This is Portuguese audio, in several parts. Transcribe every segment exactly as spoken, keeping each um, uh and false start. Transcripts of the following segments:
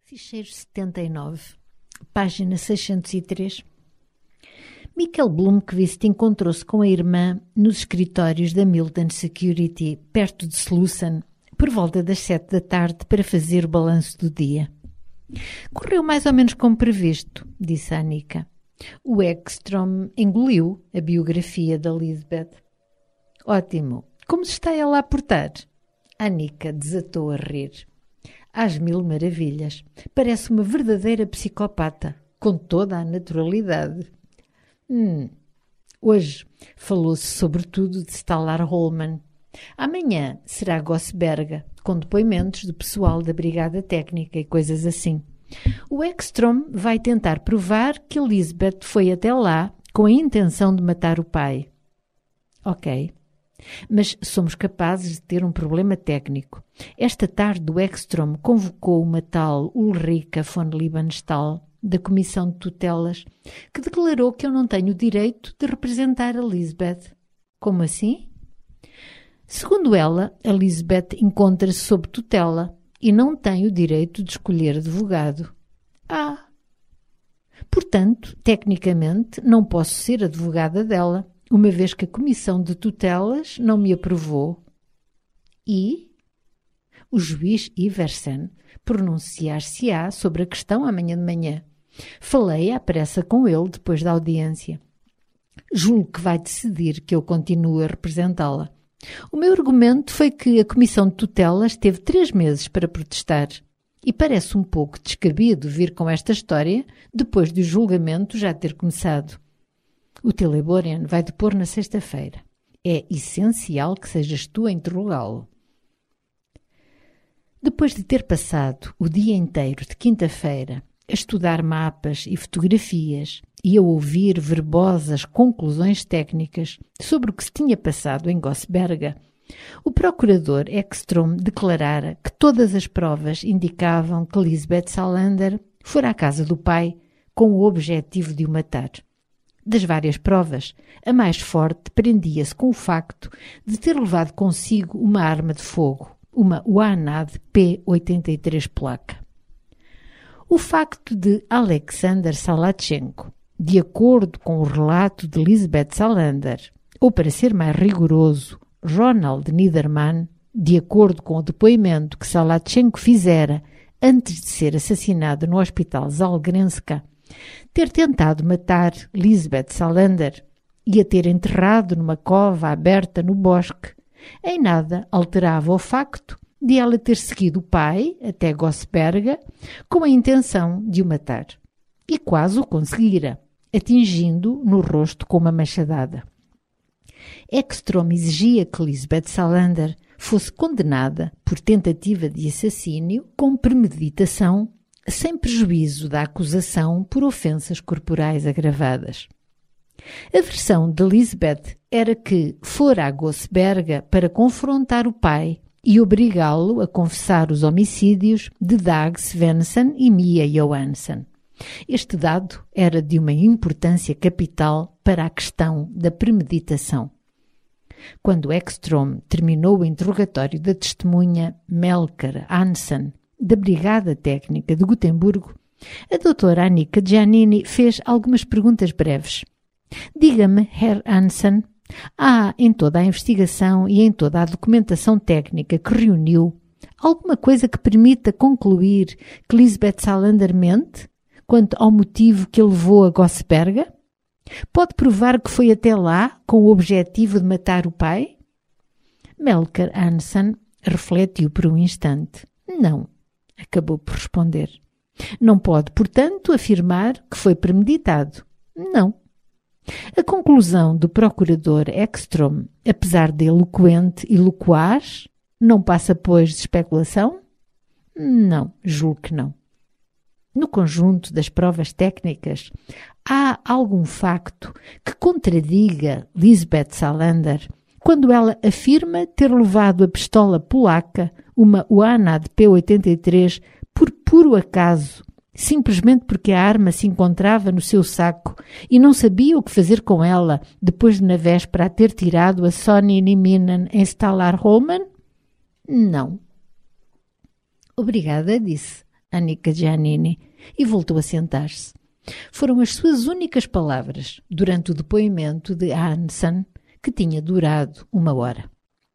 Ficheiro setenta e nove, página seiscentos e três. Michael Blomqvist encontrou-se com a irmã nos escritórios da Milton Security, perto de Slussen, por volta das sete da tarde para fazer o balanço do dia. Correu mais ou menos como previsto, disse a Annika. O Ekstrom engoliu a biografia da Lisbeth. Ótimo. Como se está ela a portar? A Annika desatou a rir. Às mil maravilhas. Parece uma verdadeira psicopata, com toda a naturalidade. Hum. Hoje falou-se sobretudo de Stalar Holman. Amanhã será Gossberga, com depoimentos do pessoal da Brigada Técnica e coisas assim. O Ekstrom vai tentar provar que Lisbeth foi até lá com a intenção de matar o pai. Ok. Mas somos capazes de ter um problema técnico. Esta tarde o Ekstrom convocou uma tal Ulrika von Liebenstahl, da Comissão de Tutelas, que declarou que eu não tenho o direito de representar a Lisbeth. Como assim? Segundo ela, a Lisbeth encontra-se sob tutela e não tem o direito de escolher advogado. Ah! Portanto, tecnicamente, não posso ser advogada dela, uma vez que a Comissão de Tutelas não me aprovou. E o juiz Iversen pronunciar-se-á sobre a questão amanhã de manhã. Falei à pressa com ele depois da audiência. Julgo que vai decidir que eu continuo a representá-la. O meu argumento foi que a Comissão de Tutelas teve três meses para protestar e parece um pouco descabido vir com esta história depois do julgamento já ter começado. O Teleborian vai depor na sexta-feira. É essencial que sejas tu a interrogá-lo. Depois de ter passado o dia inteiro de quinta-feira a estudar mapas e fotografias e a ouvir verbosas conclusões técnicas sobre o que se tinha passado em Gossberga, o procurador Ekstrom declarara que todas as provas indicavam que Lisbeth Salander fora à casa do pai com o objetivo de o matar. Das várias provas, a mais forte prendia-se com o facto de ter levado consigo uma arma de fogo, uma Uanad P oitenta e três placa. O facto de Alexander Salachenko, de acordo com o relato de Lisbeth Salander, ou para ser mais rigoroso, Ronald Niedermann, de acordo com o depoimento que Salachenko fizera antes de ser assassinado no Hospital Zalgrenska, ter tentado matar Lisbeth Salander e a ter enterrado numa cova aberta no bosque, em nada alterava o facto de ela ter seguido o pai até Gossberga com a intenção de o matar. E quase o conseguira, atingindo no rosto com uma machadada. Ekstrom exigia que Lisbeth Salander fosse condenada por tentativa de assassínio com premeditação, sem prejuízo da acusação por ofensas corporais agravadas. A versão de Lisbeth era que fora a Gossberga para confrontar o pai e obrigá-lo a confessar os homicídios de Dag Svensson e Mia Johansson. Este dado era de uma importância capital para a questão da premeditação. Quando Ekstrom terminou o interrogatório da testemunha Melker Hansen, da Brigada Técnica de Gotemburgo, a doutora Annika Giannini fez algumas perguntas breves. Diga-me, Herr Hansen, há em toda a investigação e em toda a documentação técnica que reuniu alguma coisa que permita concluir que Lisbeth Salander mente quanto ao motivo que a levou a Gossberga? Pode provar que foi até lá com o objetivo de matar o pai? Melker Hansen refletiu por um instante. Não, acabou por responder. Não pode, portanto, afirmar que foi premeditado. Não. A conclusão do procurador Ekstrom, apesar de eloquente e loquaz, não passa, pois, de especulação? Não, julgo que não. No conjunto das provas técnicas, há algum facto que contradiga Lisbeth Salander quando ela afirma ter levado a pistola polaca, uma Uanad P oitenta e três, por puro acaso, simplesmente porque a arma se encontrava no seu saco e não sabia o que fazer com ela depois de na véspera a ter tirado a Sonny Nieminen em Stalar Holman? Não. Obrigada, disse Annika Giannini, e voltou a sentar-se. Foram as suas únicas palavras durante o depoimento de Hansen, que tinha durado uma hora.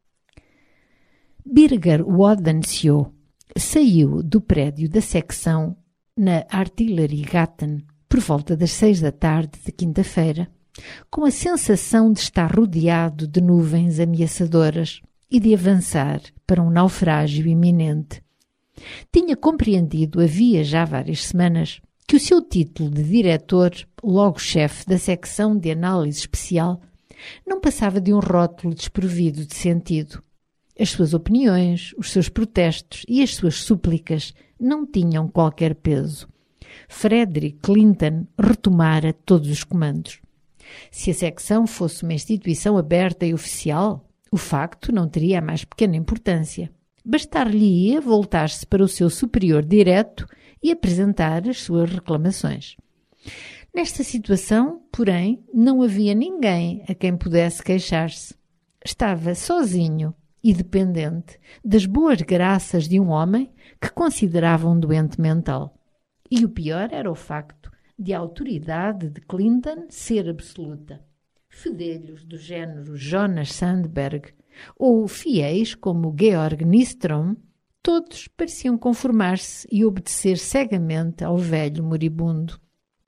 Birger Wodencio saiu do prédio da secção na Artilleriegatan por volta das seis da tarde de quinta-feira, com a sensação de estar rodeado de nuvens ameaçadoras e de avançar para um naufrágio iminente. Tinha compreendido havia já várias semanas que o seu título de diretor, logo chefe da secção de análise especial, não passava de um rótulo desprovido de sentido. As suas opiniões, os seus protestos e as suas súplicas não tinham qualquer peso. Frederick Clinton retomara todos os comandos. Se a secção fosse uma instituição aberta e oficial, o facto não teria a mais pequena importância. Bastar-lhe-ia voltar-se para o seu superior direto e apresentar as suas reclamações. Nesta situação, porém, não havia ninguém a quem pudesse queixar-se. Estava sozinho e dependente das boas graças de um homem que considerava um doente mental. E o pior era o facto de a autoridade de Clinton ser absoluta. Fedelhos do género Jonas Sandberg ou fiéis como Georg Nystrom, todos pareciam conformar-se e obedecer cegamente ao velho moribundo.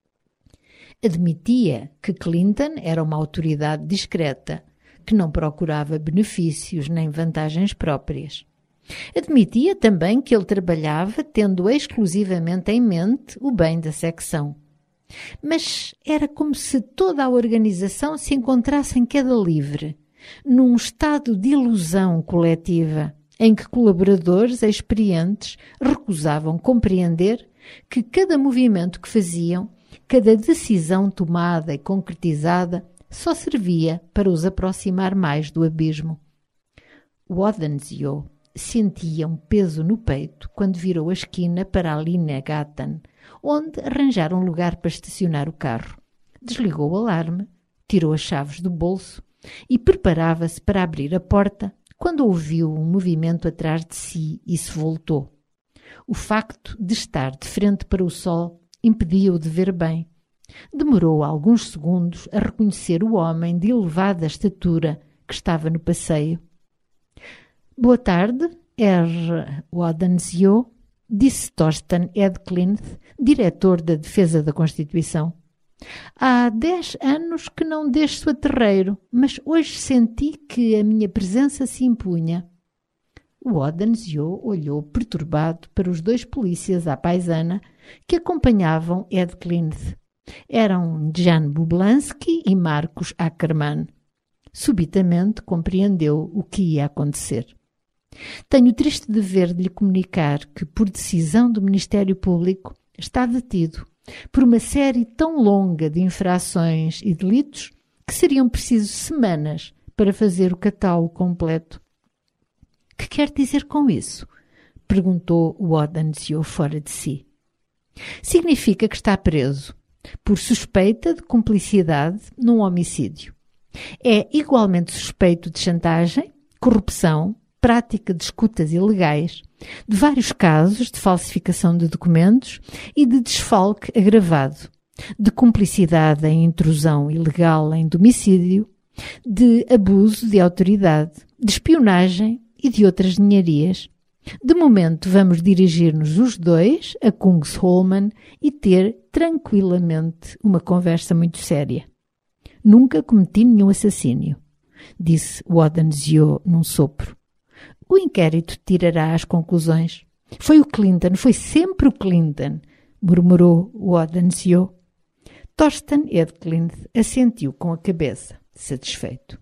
Admitia que Clinton era uma autoridade discreta, que não procurava benefícios nem vantagens próprias. Admitia também que ele trabalhava tendo exclusivamente em mente o bem da secção. Mas era como se toda a organização se encontrasse em queda livre, num estado de ilusão coletiva, em que colaboradores experientes recusavam compreender que cada movimento que faziam, cada decisão tomada e concretizada, só servia para os aproximar mais do abismo. Wodencio sentia um peso no peito quando virou a esquina para a linha Gatan, onde arranjaram um lugar para estacionar o carro. Desligou o alarme, tirou as chaves do bolso e preparava-se para abrir a porta quando ouviu um movimento atrás de si e se voltou. O facto de estar de frente para o sol impedia-o de ver bem. Demorou alguns segundos a reconhecer o homem de elevada estatura que estava no passeio. «Boa tarde, Herr Wodencio», disse Thorsten Edklint, diretor da Defesa da Constituição. «Há dez anos que não desço a terreiro, mas hoje senti que a minha presença se impunha». Wodencio olhou perturbado para os dois polícias à paisana que acompanhavam Edklint. Eram Jan Bublansky e Marcos Ackermann. Subitamente compreendeu o que ia acontecer. «Tenho o triste dever de lhe comunicar que, por decisão do Ministério Público, está detido por uma série tão longa de infrações e delitos que seriam precisas semanas para fazer o catálogo completo». «Que quer dizer com isso?» perguntou Wodencio fora de si. «Significa que está preso por suspeita de cumplicidade num homicídio. É igualmente suspeito de chantagem, corrupção, prática de escutas ilegais, de vários casos de falsificação de documentos e de desfalque agravado, de cumplicidade em intrusão ilegal em domicílio, de abuso de autoridade, de espionagem e de outras ninharias. De momento vamos dirigir-nos os dois a Kungsholmen e ter tranquilamente uma conversa muito séria. Nunca cometi nenhum assassínio, disse Wodencio num sopro. O inquérito tirará as conclusões. Foi o Clinton, foi sempre o Clinton, murmurou Wodencio. Thorsten Edklint assentiu com a cabeça, satisfeito.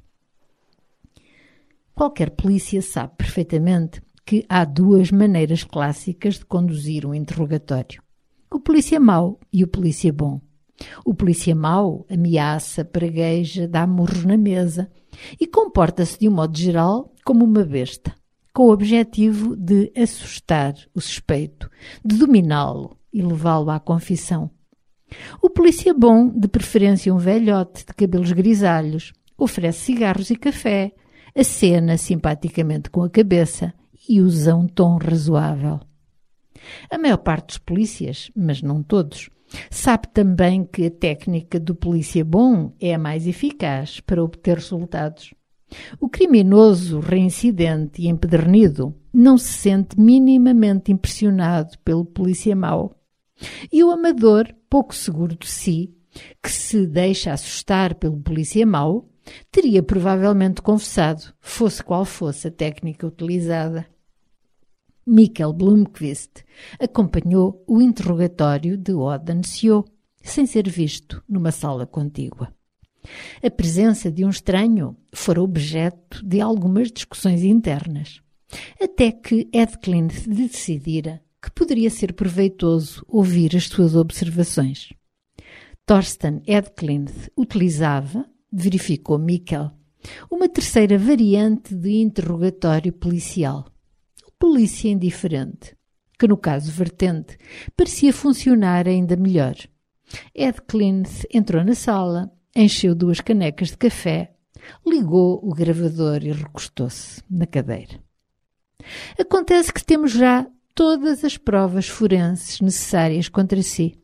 Qualquer polícia sabe perfeitamente que há duas maneiras clássicas de conduzir um interrogatório. O polícia mau e o polícia bom. O polícia mau ameaça, pragueja, dá murros na mesa e comporta-se de um modo geral como uma besta, com o objetivo de assustar o suspeito, de dominá-lo e levá-lo à confissão. O polícia bom, de preferência um velhote de cabelos grisalhos, oferece cigarros e café, acena simpaticamente com a cabeça e usa um tom razoável. A maior parte dos polícias, mas não todos, sabe também que a técnica do polícia bom é a mais eficaz para obter resultados. O criminoso reincidente e empedernido não se sente minimamente impressionado pelo polícia mau. E o amador, pouco seguro de si, que se deixa assustar pelo polícia mau, teria provavelmente confessado, fosse qual fosse a técnica utilizada. Mikkel Blomqvist acompanhou o interrogatório de Odd Ansio, sem ser visto numa sala contígua. A presença de um estranho fora objeto de algumas discussões internas, até que Edcliffe decidira que poderia ser proveitoso ouvir as suas observações. Thorsten Edcliffe utilizava, verificou Mikkel, uma terceira variante de interrogatório policial, o polícia indiferente, que no caso vertente parecia funcionar ainda melhor. Edcliffe entrou na sala, encheu duas canecas de café, ligou o gravador e recostou-se na cadeira. Acontece que temos já todas as provas forenses necessárias contra si.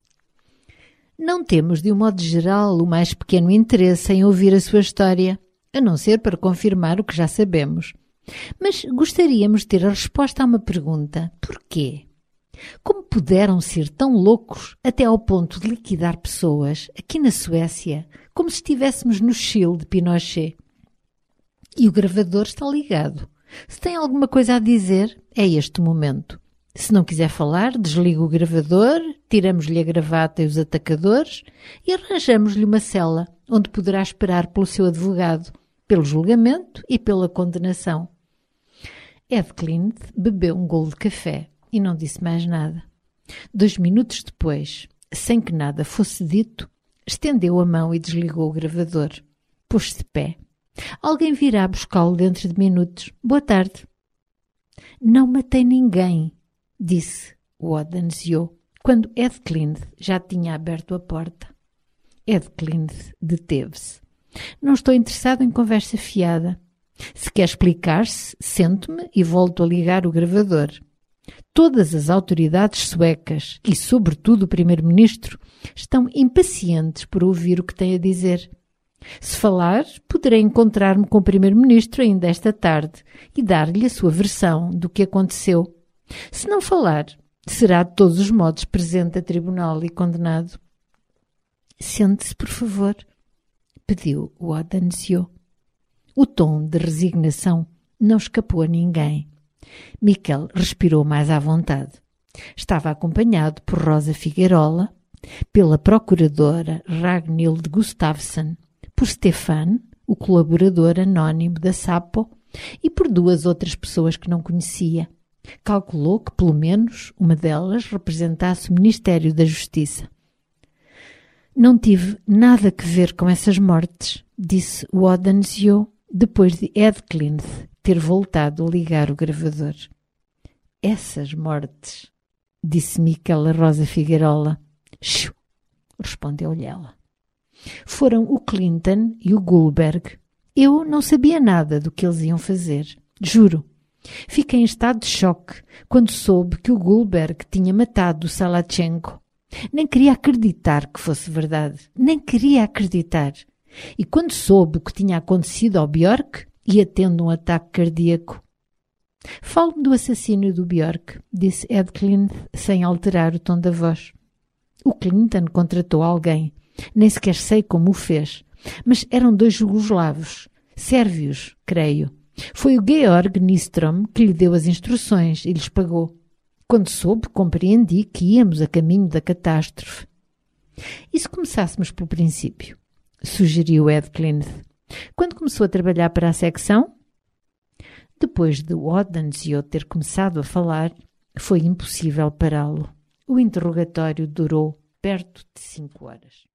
Não temos, de um modo geral, o mais pequeno interesse em ouvir a sua história, a não ser para confirmar o que já sabemos. Mas gostaríamos de ter a resposta a uma pergunta. Porquê? Como puderam ser tão loucos até ao ponto de liquidar pessoas aqui na Suécia, como se estivéssemos no Chile de Pinochet? E o gravador está ligado. Se tem alguma coisa a dizer, é este o momento. Se não quiser falar, desliga o gravador, tiramos-lhe a gravata e os atacadores e arranjamos-lhe uma cela onde poderá esperar pelo seu advogado, pelo julgamento e pela condenação. Edcliffe bebeu um golo de café e não disse mais nada. Dois minutos depois, sem que nada fosse dito, estendeu a mão e desligou o gravador. Pôs-se de pé. Alguém virá buscá-lo dentro de minutos. Boa tarde. Não matei ninguém, disse o Odd Ansio, quando Edcliffe já tinha aberto a porta. Edcliffe deteve-se. Não estou interessado em conversa fiada. Se quer explicar-se, sento-me e volto a ligar o gravador. Todas as autoridades suecas e, sobretudo, o primeiro-ministro estão impacientes por ouvir o que tem a dizer. Se falar, poderei encontrar-me com o primeiro-ministro ainda esta tarde e dar-lhe a sua versão do que aconteceu. Se não falar, será de todos os modos presente a tribunal e condenado. Sente-se, por favor, pediu o Odd Ansio. O tom de resignação não escapou a ninguém. Mikkel respirou mais à vontade. Estava acompanhado por Rosa Figuerola, pela procuradora Ragnhild Gustafsson, por Stefan, o colaborador anónimo da Sapo, e por duas outras pessoas que não conhecia. Calculou que, pelo menos, uma delas representasse o Ministério da Justiça. Não tive nada a ver com essas mortes, disse o Odd Ansio, depois de Edcliffe ter voltado a ligar o gravador. Essas mortes, disse Mikkel a Rosa Figuerola. Xiu, respondeu-lhe ela. Foram o Clinton e o Gullberg. Eu não sabia nada do que eles iam fazer, juro. Fiquei em estado de choque quando soube que o Gullberg tinha matado o Salachenko. Nem queria acreditar que fosse verdade. Nem queria acreditar. E quando soube o que tinha acontecido ao Björk, ia tendo um ataque cardíaco. Fale-me do assassino do Björk, disse Edcliffe sem alterar o tom da voz. O Clinton contratou alguém. Nem sequer sei como o fez. Mas eram dois jugoslavos. Sérvios, creio. Foi o Georg Nystrom que lhe deu as instruções e lhes pagou. Quando soube, compreendi que íamos a caminho da catástrofe. E se começássemos pelo princípio? Sugeriu Edcliffe. Quando começou a trabalhar para a secção? Depois de Odd Ansio ter começado a falar, foi impossível pará-lo. O interrogatório durou perto de cinco horas.